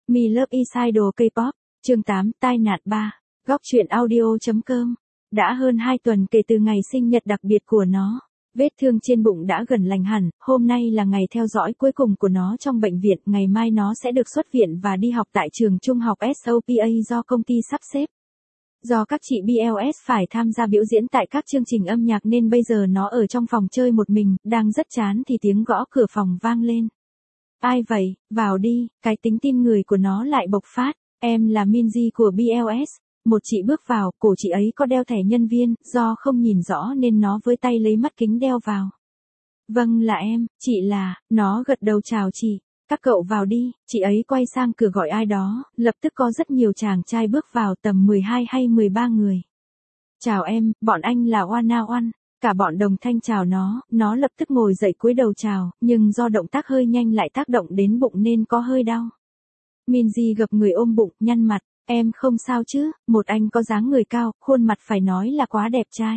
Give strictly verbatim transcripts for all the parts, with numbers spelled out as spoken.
Me Love Idol K-pop, chương tám, tai nạn ba, góc truyện audio.com. Đã hơn hai tuần kể từ ngày sinh nhật đặc biệt của nó. Vết thương trên bụng đã gần lành hẳn, hôm nay là ngày theo dõi cuối cùng của nó trong bệnh viện, ngày mai nó sẽ được xuất viện và đi học tại trường trung học ét o pê a do công ty sắp xếp. Do các chị bê lờ ét phải tham gia biểu diễn tại các chương trình âm nhạc nên bây giờ nó ở trong phòng chơi một mình, đang rất chán thì tiếng gõ cửa phòng vang lên. Ai vậy, vào đi, cái tính tin người của nó lại bộc phát. Em là Minzy của bê lờ ét. Một chị bước vào, cổ chị ấy có đeo thẻ nhân viên, do không nhìn rõ nên nó với tay lấy mắt kính đeo vào. Vâng là em, chị là, nó gật đầu chào chị. Các cậu vào đi, chị ấy quay sang cửa gọi ai đó, lập tức có rất nhiều chàng trai bước vào, tầm mười hai hay mười ba người. Chào em, bọn anh là One One. Cả bọn đồng thanh chào nó, nó lập tức ngồi dậy cúi đầu chào, nhưng do động tác hơi nhanh lại tác động đến bụng nên có hơi đau. Minzy gập người ôm bụng, nhăn mặt, em không sao chứ, một anh có dáng người cao, khuôn mặt phải nói là quá đẹp trai.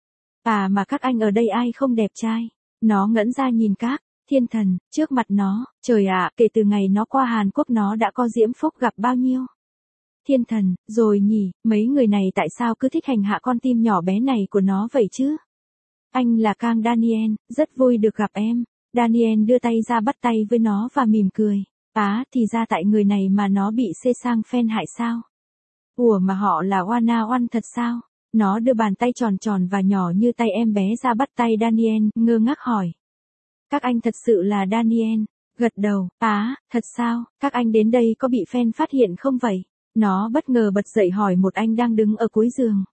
À mà các anh ở đây ai không đẹp trai? Nó ngẩn ra nhìn các thiên thần, trước mặt nó, trời ạ, kể từ ngày nó qua Hàn Quốc nó đã có diễm phúc gặp bao nhiêu. Thiên thần, rồi nhỉ, mấy người này tại sao cứ thích hành hạ con tim nhỏ bé này của nó vậy chứ? Anh là Kang Daniel, rất vui được gặp em. Daniel đưa tay ra bắt tay với nó và mỉm cười. Á, thì ra tại người này mà nó bị xê sang fan hại sao? Ủa mà họ là One One thật sao? Nó đưa bàn tay tròn tròn và nhỏ như tay em bé ra bắt tay Daniel, ngơ ngác hỏi. Các anh thật sự là Daniel? Gật đầu, á, thật sao, các anh đến đây có bị fan phát hiện không vậy? Nó bất ngờ bật dậy hỏi một anh đang đứng ở cuối giường.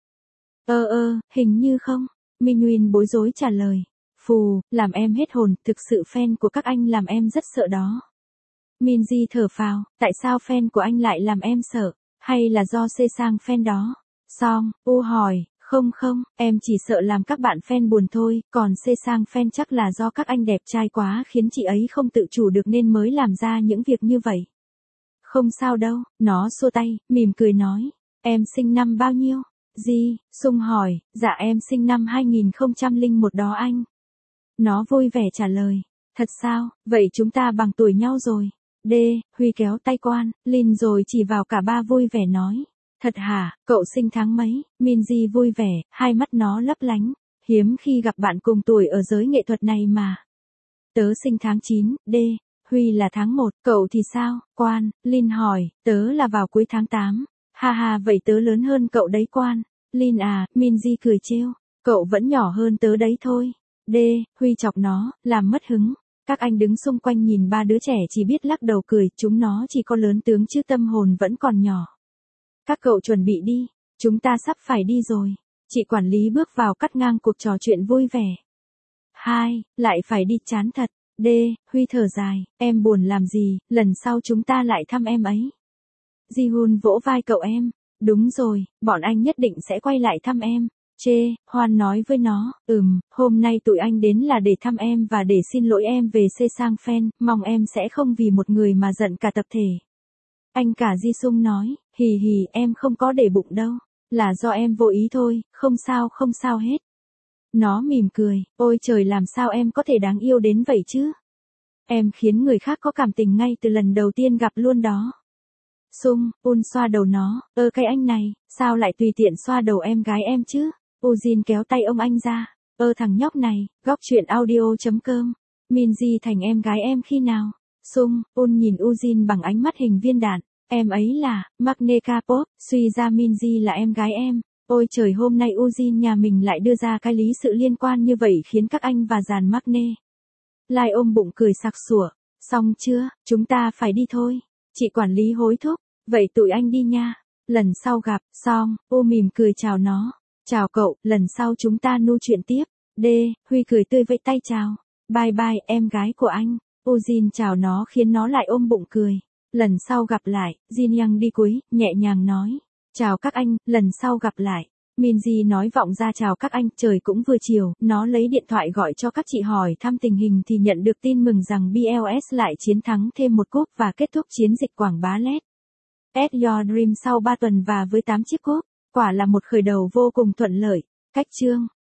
Ơ ơ, hình như không. Minwin bối rối trả lời. Phù, làm em hết hồn, thực sự fan của các anh làm em rất sợ đó. Minzy thở phào, tại sao fan của anh lại làm em sợ? Hay là do xê sang fan đó? Song, U hỏi, không không, em chỉ sợ làm các bạn fan buồn thôi, còn xê sang fan chắc là do các anh đẹp trai quá khiến chị ấy không tự chủ được nên mới làm ra những việc như vậy. Không sao đâu, nó xua tay, mỉm cười nói. Em sinh năm bao nhiêu? Di, Sung hỏi, dạ em sinh năm hai nghìn không trăm lẻ một đó anh. Nó vui vẻ trả lời, thật sao, vậy chúng ta bằng tuổi nhau rồi. D, Huy kéo tay Quan, Lin rồi chỉ vào cả ba vui vẻ nói. Thật hả, cậu sinh tháng mấy? Minzy vui vẻ, hai mắt nó lấp lánh. Hiếm khi gặp bạn cùng tuổi ở giới nghệ thuật này mà. Tớ sinh tháng chín, D, Huy là tháng một, cậu thì sao? Quan, Lin hỏi, tớ là vào cuối tháng tám. Ha ha vậy tớ lớn hơn cậu đấy Quan. Lin à, Minzy cười trêu. Cậu vẫn nhỏ hơn tớ đấy thôi. D, Huy chọc nó, làm mất hứng. Các anh đứng xung quanh nhìn ba đứa trẻ chỉ biết lắc đầu cười, chúng nó chỉ có lớn tướng chứ tâm hồn vẫn còn nhỏ. Các cậu chuẩn bị đi, chúng ta sắp phải đi rồi. Chị quản lý bước vào cắt ngang cuộc trò chuyện vui vẻ. Hai, lại phải đi chán thật. D, Huy thở dài, em buồn làm gì, lần sau chúng ta lại thăm em ấy. Ji-hun vỗ vai cậu em. Đúng rồi, bọn anh nhất định sẽ quay lại thăm em. Chê, Hoan nói với nó, ừm, hôm nay tụi anh đến là để thăm em và để xin lỗi em về xê sang fan, mong em sẽ không vì một người mà giận cả tập thể. Anh cả Ji Sung nói, hì hì em không có để bụng đâu, là do em vô ý thôi, không sao không sao hết. Nó mỉm cười, ôi trời làm sao em có thể đáng yêu đến vậy chứ? Em khiến người khác có cảm tình ngay từ lần đầu tiên gặp luôn đó. Sung, Un xoa đầu nó, ơ cái anh này, sao lại tùy tiện xoa đầu em gái em chứ? Ujin kéo tay ông anh ra, ơ thằng nhóc này, góc truyện audio.com. Minzy thành em gái em khi nào? Sung, Un nhìn Ujin bằng ánh mắt hình viên đạn, em ấy là, Magne K-pop, suy ra Minzy là em gái em. Ôi trời hôm nay Ujin nhà mình lại đưa ra cái lý sự liên quan như vậy khiến các anh và dàn Magne Lai ôm bụng cười sặc sủa. Xong chưa, chúng ta phải đi thôi. Chị quản lý hối thúc, vậy tụi anh đi nha. Lần sau gặp, xong, U mỉm cười chào nó. Chào cậu, lần sau chúng ta nu chuyện tiếp. D, Huy cười tươi vẫy tay chào. Bye bye, em gái của anh. Ujin chào nó khiến nó lại ôm bụng cười. Lần sau gặp lại, Jin Yang đi cuối, nhẹ nhàng nói. Chào các anh, lần sau gặp lại. Minzy nói vọng ra chào các anh, trời cũng vừa chiều, nó lấy điện thoại gọi cho các chị hỏi thăm tình hình thì nhận được tin mừng rằng bê lờ ét lại chiến thắng thêm một cúp và kết thúc chiến dịch quảng bá lét At Your Dream sau ba tuần và với tám chiếc cúp, quả là một khởi đầu vô cùng thuận lợi. Cách chương